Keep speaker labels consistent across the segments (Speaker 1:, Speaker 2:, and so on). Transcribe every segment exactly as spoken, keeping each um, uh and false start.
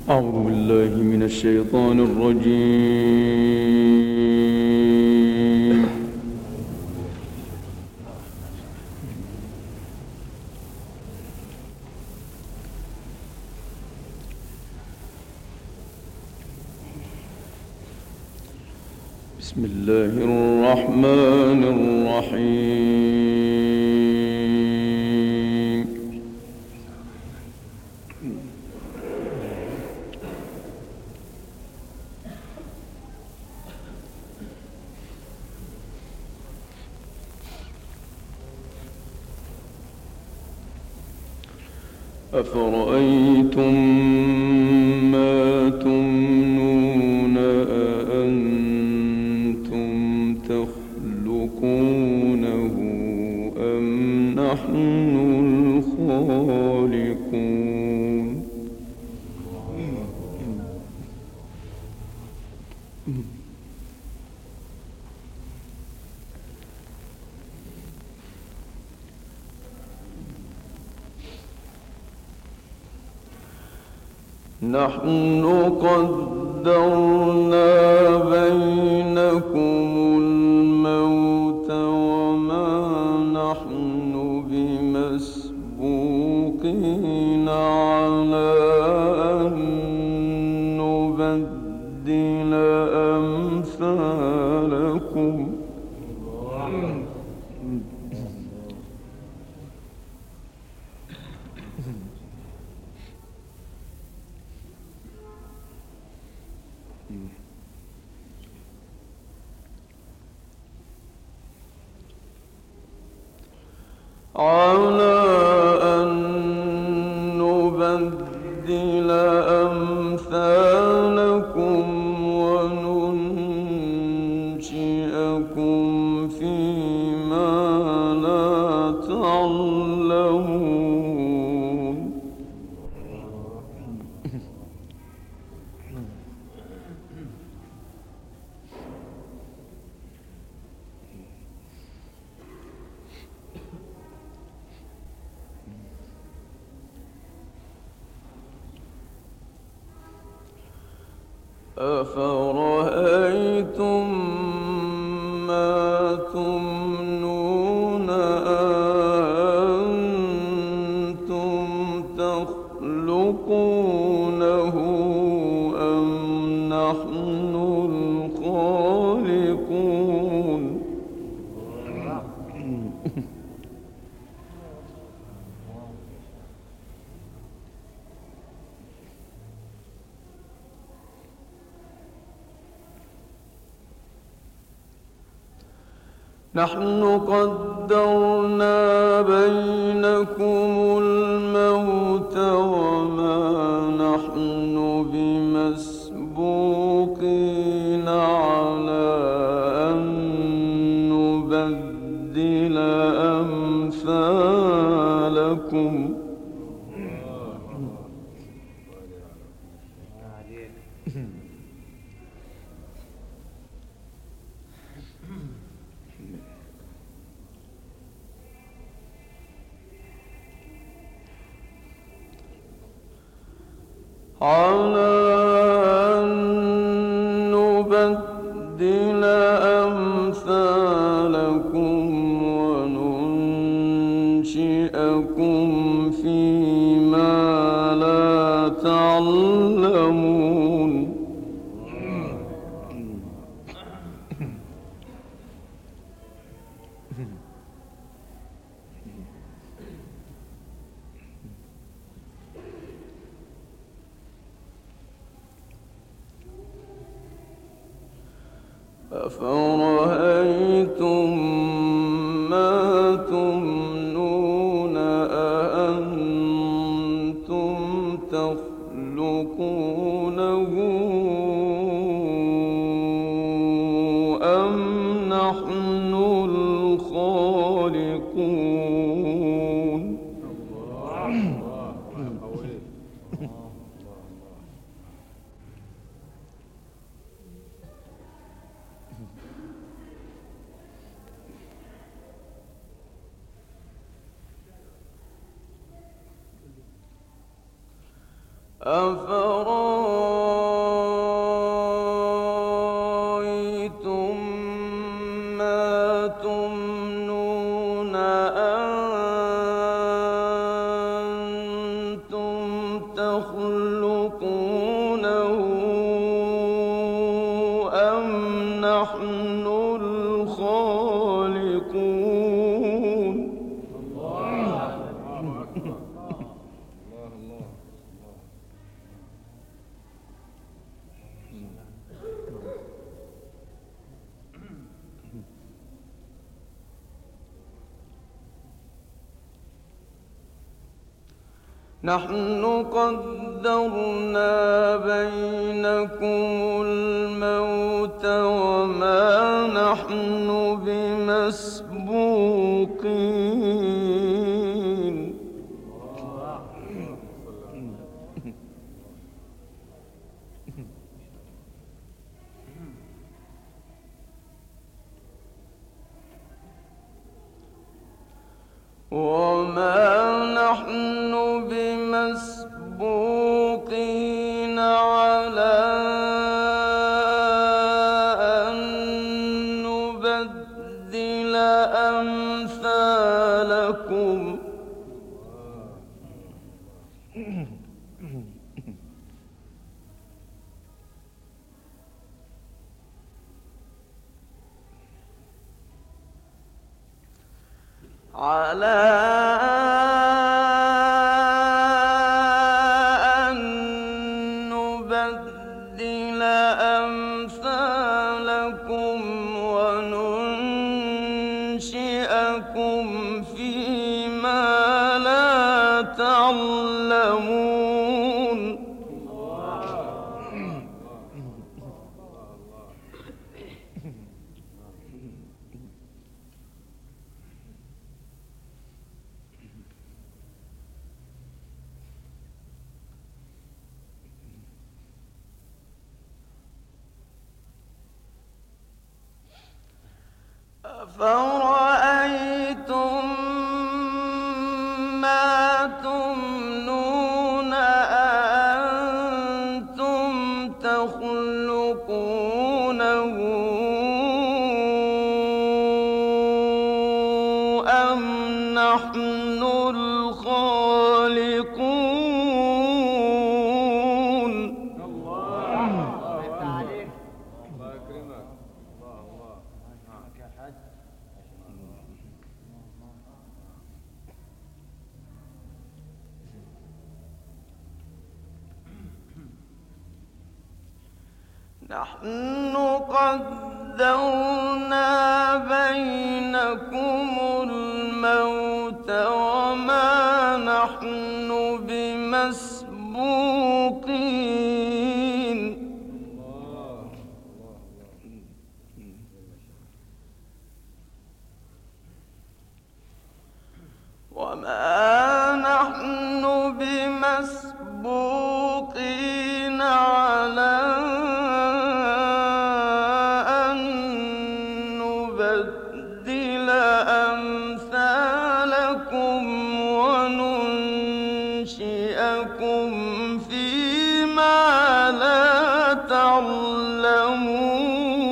Speaker 1: أعوذ بالله من الشيطان الرجيم. بسم الله الرحمن الرحيم. أفرأيتم ما تمنون أأنتم تخلقونه أم نحن الخالقون؟ نحن قدرنا بينكم الموت وما نحن بمسبوقين على أن نبدل أمثالكم. على أن نبدل أمثالكم وننشئكم فيما لا تعلمون. أفرأيتم ما تمنون أأنتم تخلقونه أم نحن الخالقون؟ نحن قدرنا بينكم الموت وما نحن بمسبوقين على أن نبدل أمثالكم. على أن نبدل أمثالكم وننشئكم فيما لا تعلمون. أفرأيتم ما تمنون أأنتم تخلقونه أم نحن الخالقون؟ أفرأيتم نحن قدرنا بينكم الموت وما نحن بمسبوقين وما نحن بمسبوقين على أن نبدل أمثالكم على أن نبدل أمثالكم وننشئكم فيما لا تعلمون أفرأيتم ما تمنون أأنتم تخلقونه أم نحن الخالقون نحن قدرنا بينكم الموت وما نحن بمسبوقين وما نحن بمسبوقين على أن نبدل أمثالكم وننشئكم فيما لا تعلمون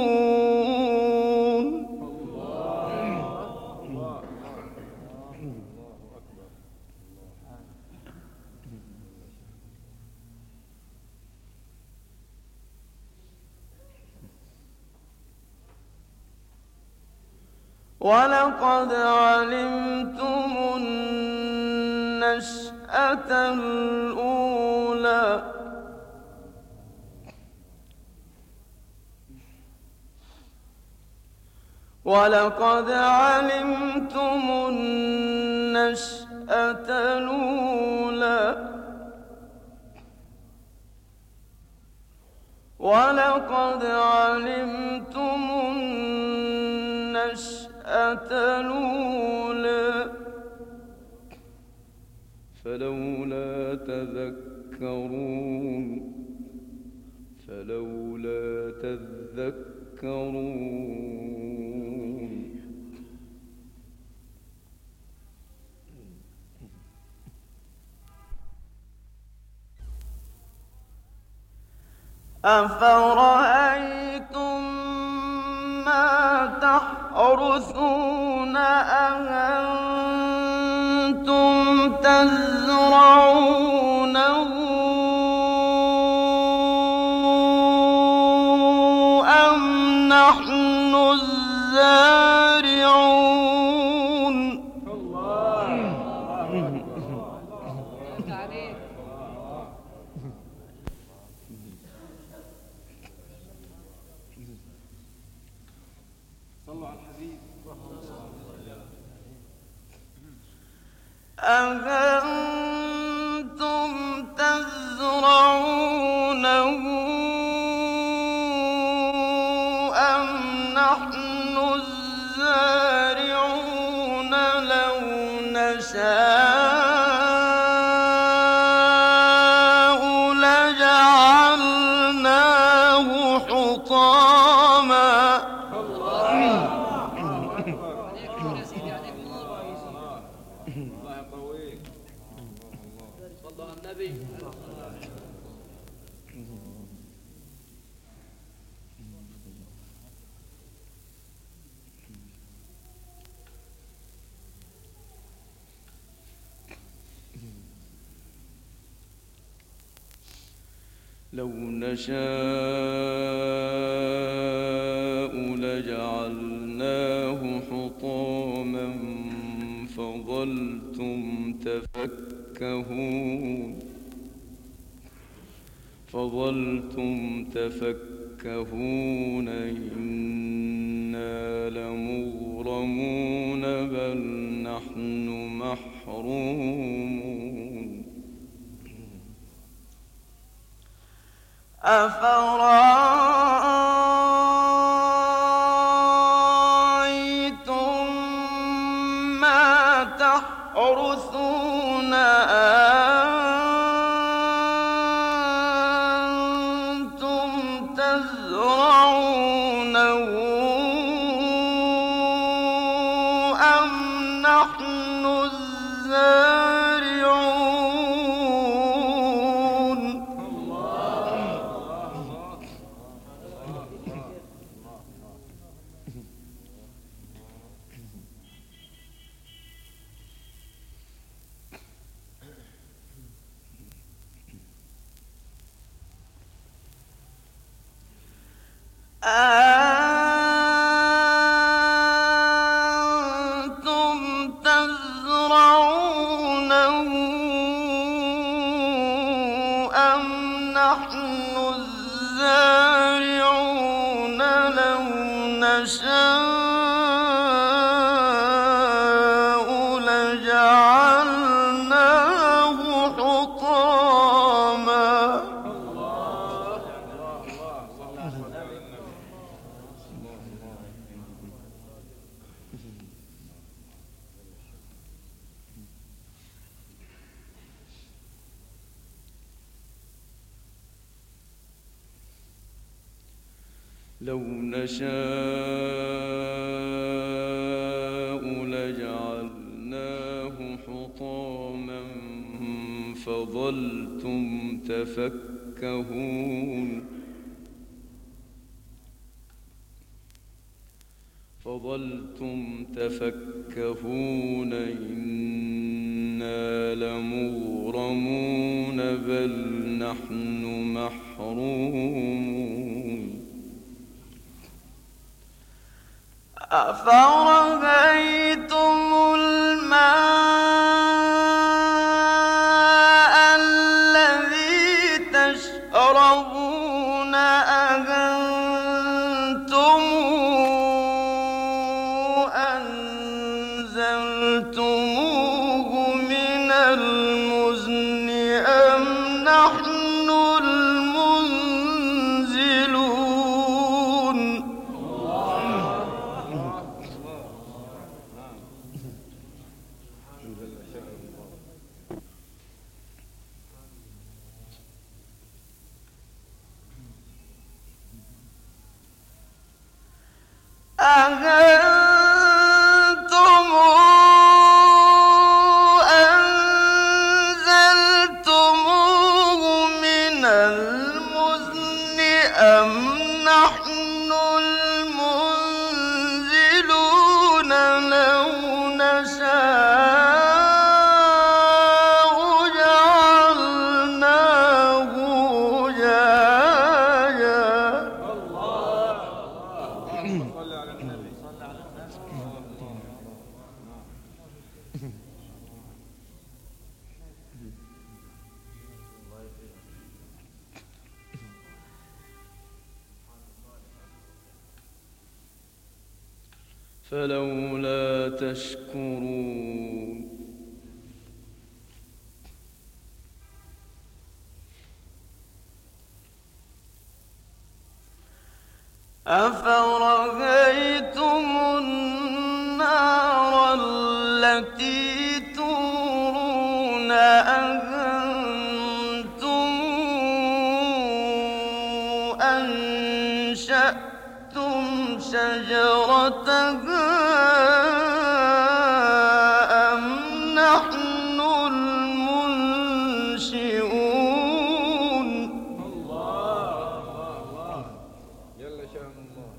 Speaker 1: ولقد علمتم النشأة الأولى ولقد علمتم النشأة الأولى ولقد علمتم النشأة الأولى فلولا تذكرون فلولا تذكرون أفرأيتم ما تحرثون أأنتم تزرعونه أم نحن الزارعون أأنتم نحن الزارعون لو نشاء لجعلناه حطاما. لو نشاء لجعلناه حطاما فظلتم تفكهون فظلتم تفكهون إنا لمغرمون بل نحن محرومون. أفرأيتم ما تحرثون أنتم تزرعونه أم نحن الزارعون؟ أأنتم تزرعونه أم نحن الزارعون لو نشاء لجعلناه حطاما. لو نشاء لجعلناه حطاما فظلتم تفكهون فظلتم تفكهون إنا لمغرمون بل نحن محرومون. أفرأيتم الماء الذي تشربون أأنتم أنزلتموه من المزن أم نحن المنزلون؟ أأنتم أنزلتموه من المزن أم نحن المنزلون؟ لو نشاء جعلناه جاجا. فلولا تشكرون. أفرأيتم أنشأتم شجرتها أم نحن المنشئون
Speaker 2: الله الله جل شأن الله.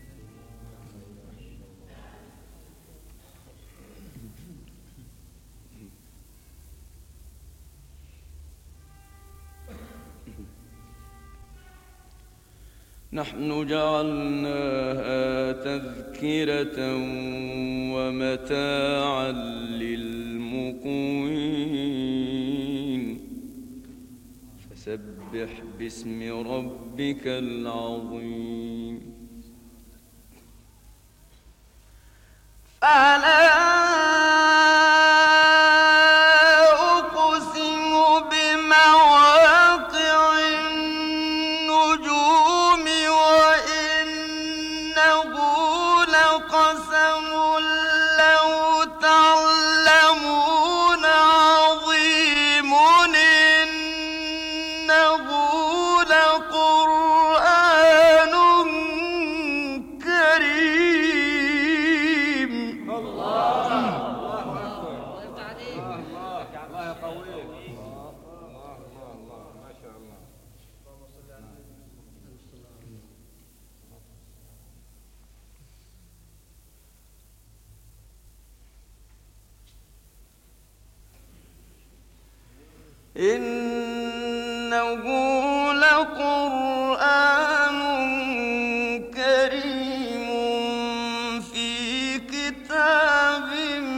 Speaker 1: نحن جعلناها تذكرة ومتاعا للمقوين فسبح باسم ربك العظيم. فلا إنه لقرآن كريم في كتاب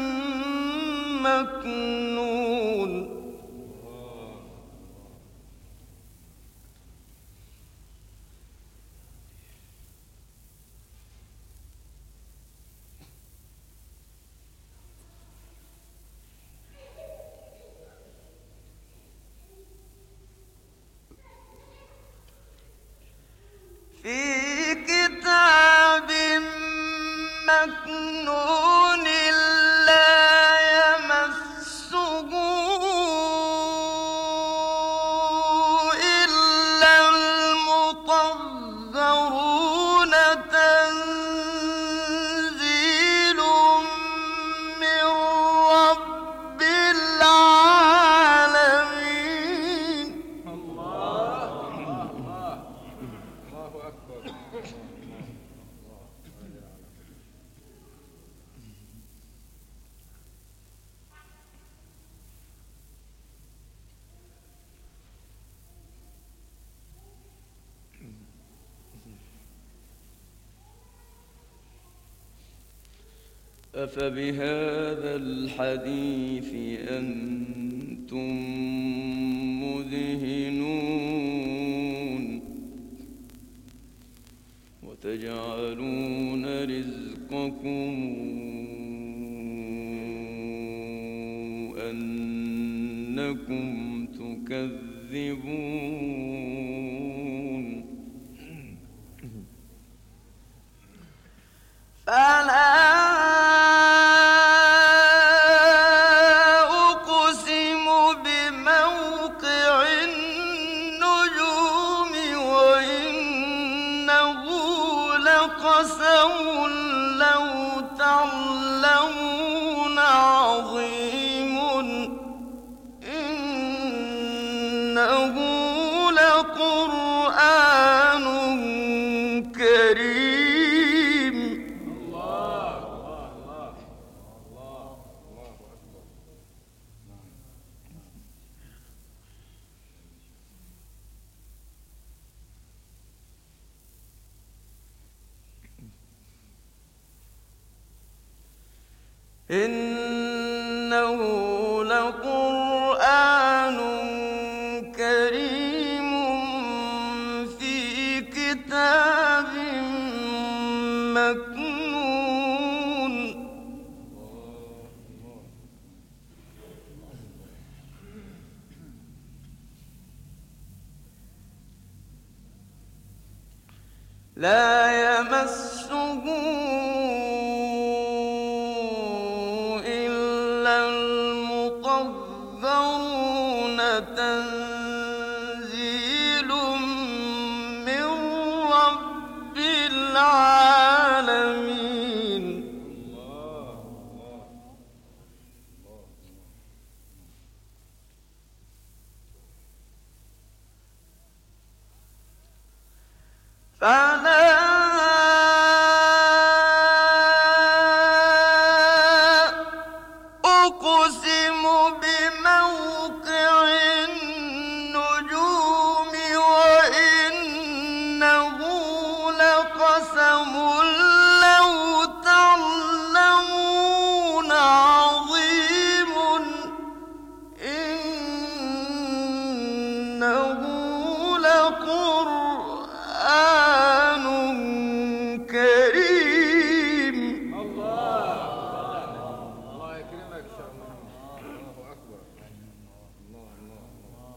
Speaker 1: مكنون. في كتاب مكنون لا يمسه إلا المطهرون تنزيل من رب العالمين. أفبهذا الحديث أنتم مدهنون وتجعلون رزقكم أنكم تكذبون. فلا قسم لو تعلمون عظيم إنه لقرآن كريم. الله الله الله الله أكبر. إنه لقرآن كريم في كتاب مكنون. لا يمسه تنزيل من رب فلا أقسم بموقع النجوم وإنه لقسم لو تعلمون عظيم إنه لقرآن كريم.
Speaker 2: الله الله يكرمك شيخ محمد. الله أكبر. الله الله الله.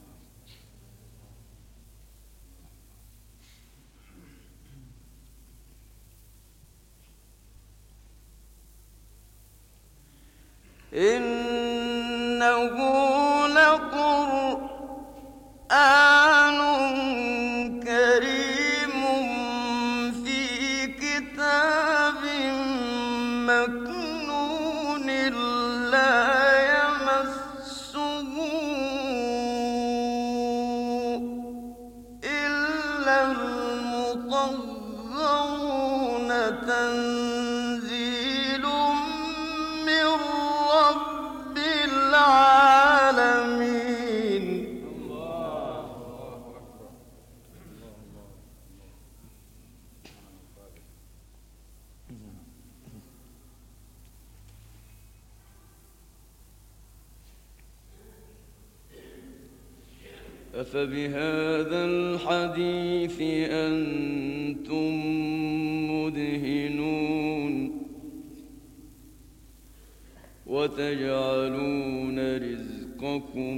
Speaker 1: إنه لقرآن كريم في كتاب مكنون لا يمسه إلا المطهرون تنزيل من رب العالمين.
Speaker 2: الله أكبر.
Speaker 1: أفبهذا الحديث أنتم مدهنون وتجعلون رزقكم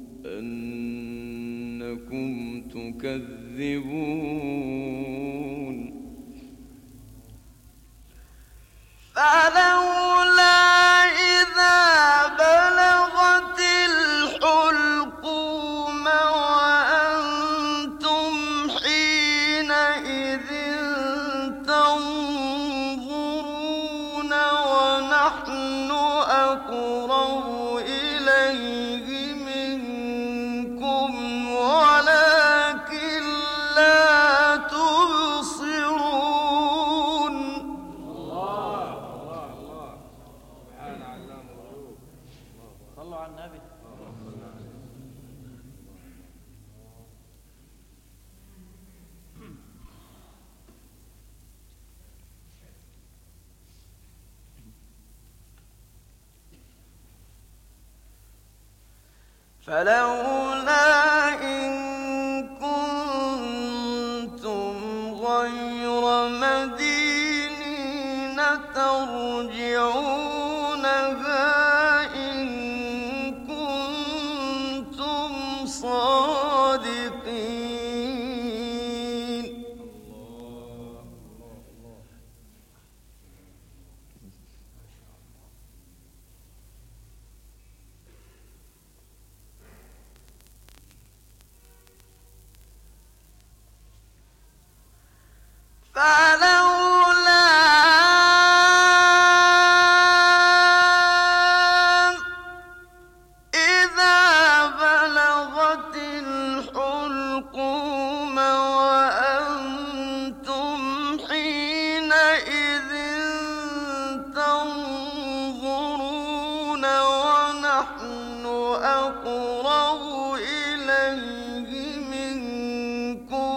Speaker 1: أنكم تكذبون. فلولا إذا بلغت الحلقوم وأنتم حينئذ تنظرون ونحن أقرب إليه منكم ولكن لا تبصرون.
Speaker 2: الله الله الله. سبحان علام الغيوب.
Speaker 3: صلوا على النبي.
Speaker 1: فلولا إن كنتم غير مدينين ترجعونها إن كنتم صادقين. فلولا إذا بلغت الحلقوم وأنتم حينئذ تنظرون ونحن أقرب إليه منكم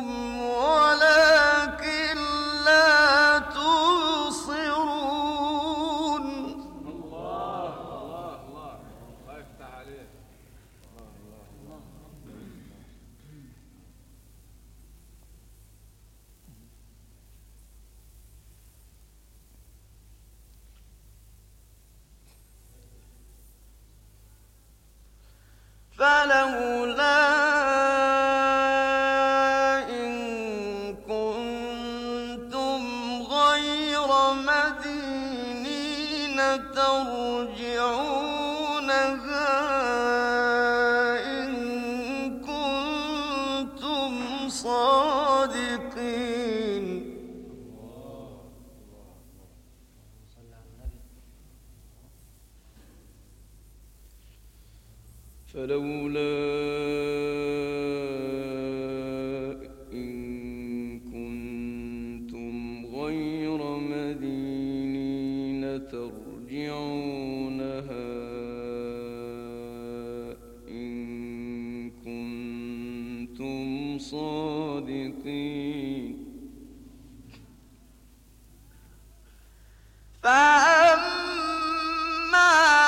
Speaker 1: ولكن لا تبصرون.
Speaker 2: الله الله الله. الله يفتح عليك. الله الله الله.
Speaker 1: فلولا إن كنتم غير مدينين ترجعونها إن كنتم صادقين. فلولا إن كنتم كنتم صادقين فأما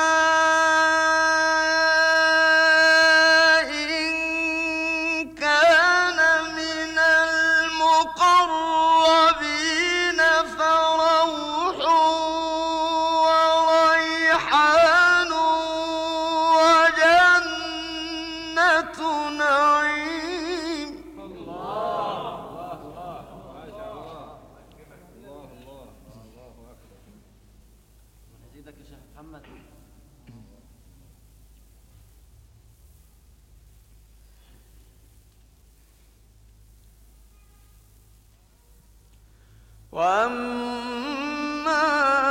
Speaker 1: وأما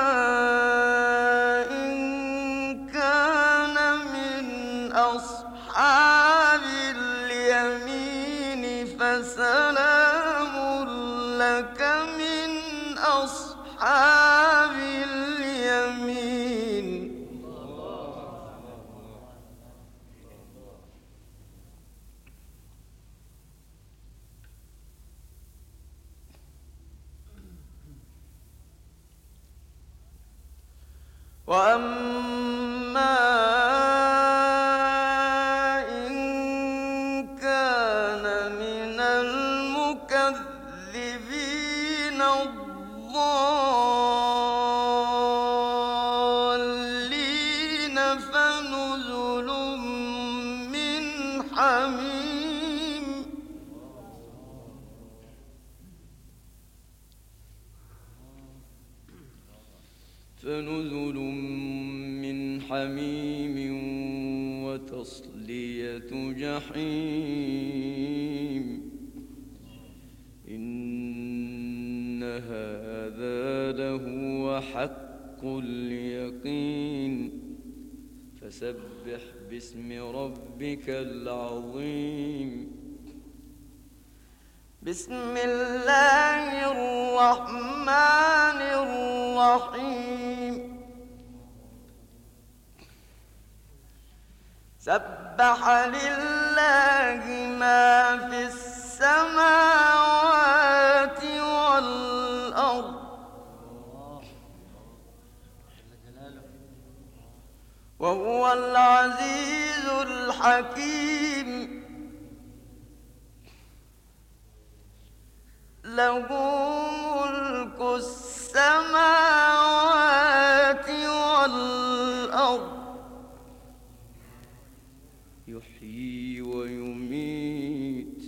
Speaker 1: إن كان من أصحاب اليمين فسلام لك من أصحاب اليمين وأما إن كان من المكذبين الضالين فنزل من حميم فنزل من حميم وتصلية جحيم إن هذا لهو حق اليقين فسبح باسم ربك العظيم بسم الله الرحمن الرحيم سبح لله ما في السماوات والأرض وهو العزيز الحكيم له ملك السماوات والأرض يحيي ويميت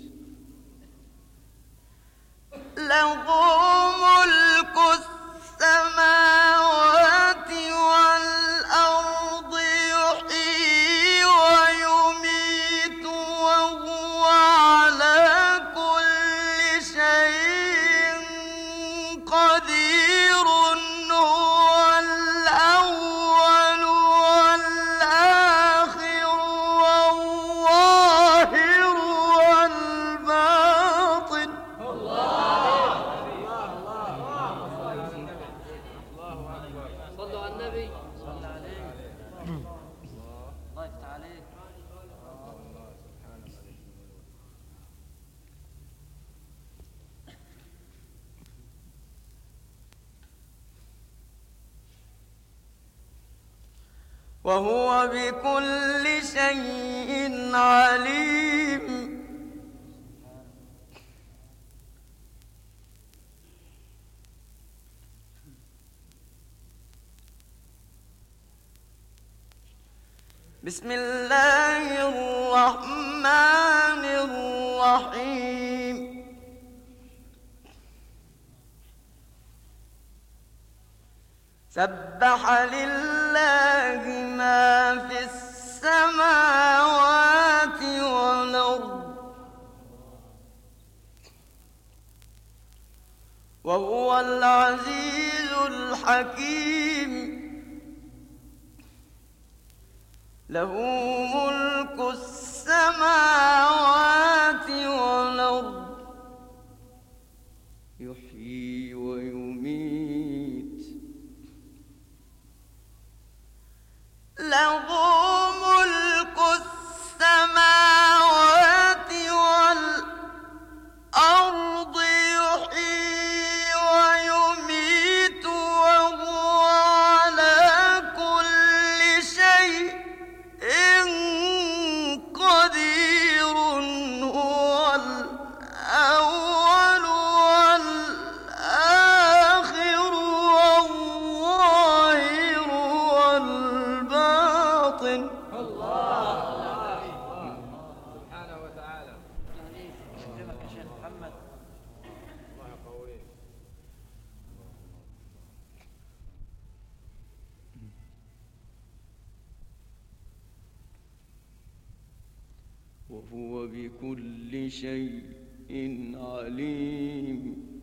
Speaker 1: له ملك السماوات والأرض يحيي ويميت وهو على كل شيء قدير هو الأول والآخر والظاهر والباطن
Speaker 3: صلوا على النبي صلى عليه الله يفتح عليك
Speaker 1: وهو بكل شيء عليم بسم الله الرحمن الرحيم سبح لله ما في السماوات والأرض وهو العزيز الحكيم له ملك السماوات والأرض يحيي ويميت له ملك السماوات وهو بكل شيء عليم.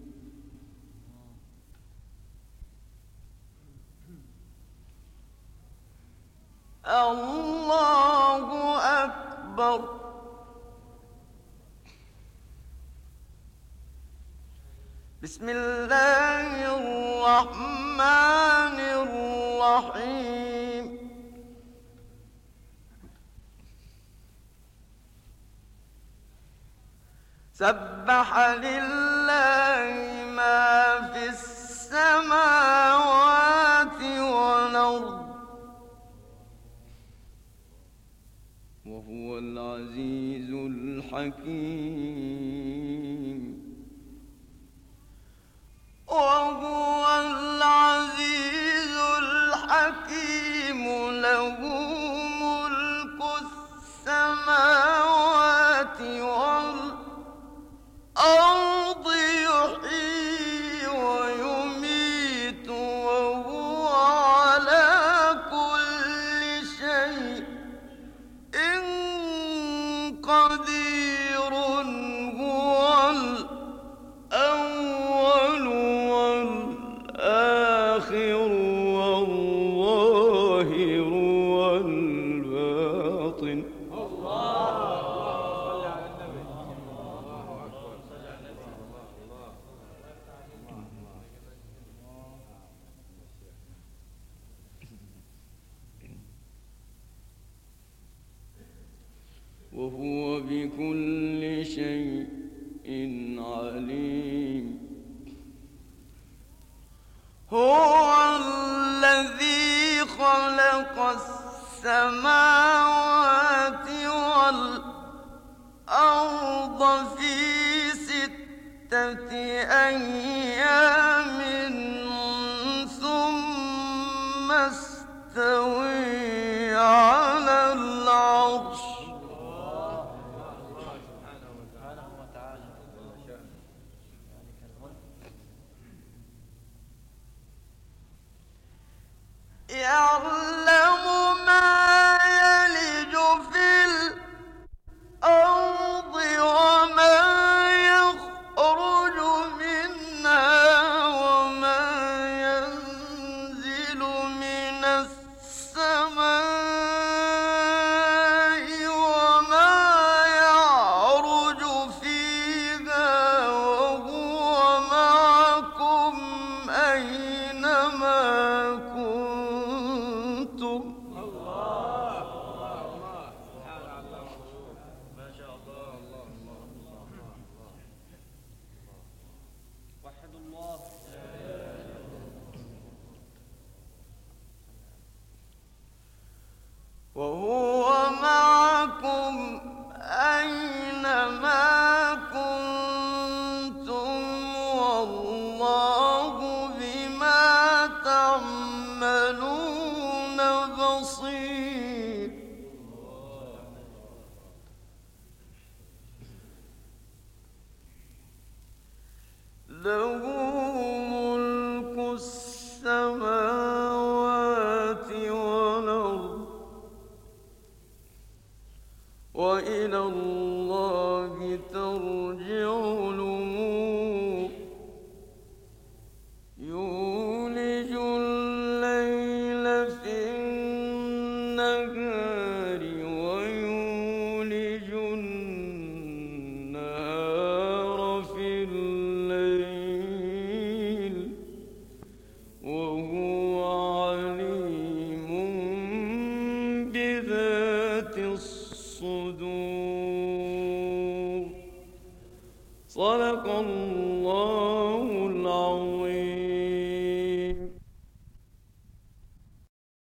Speaker 1: الله أكبر. بسم الله الرحمن الرحيم. سبح لله ما في السماوات والأرض وهو العزيز الحكيم. وهو العزيز الحكيم له ملك السماوات والأرض يحيي ويميت وهو على كل شيء قدير. هو الأول والآخر والظاهر والباطن. وهو بكل شيء عليم. هو الذي خلق السماوات والأرض في ستة أيام ثم استوى على العرش. يعلم ما يلج في الأرض وما يخرج منها وما ينزل من السماء وما يعرج فيها وهو معكم أينما كنتم. وهو معكم أينما كنتم والله بما تعملون بصير. له ملك السماوات والأرض وإلى الله ترجع الأمور. يولج الليل في النهار ويولج النهار في الليل وهو عليم بذات الصدور. صدق الله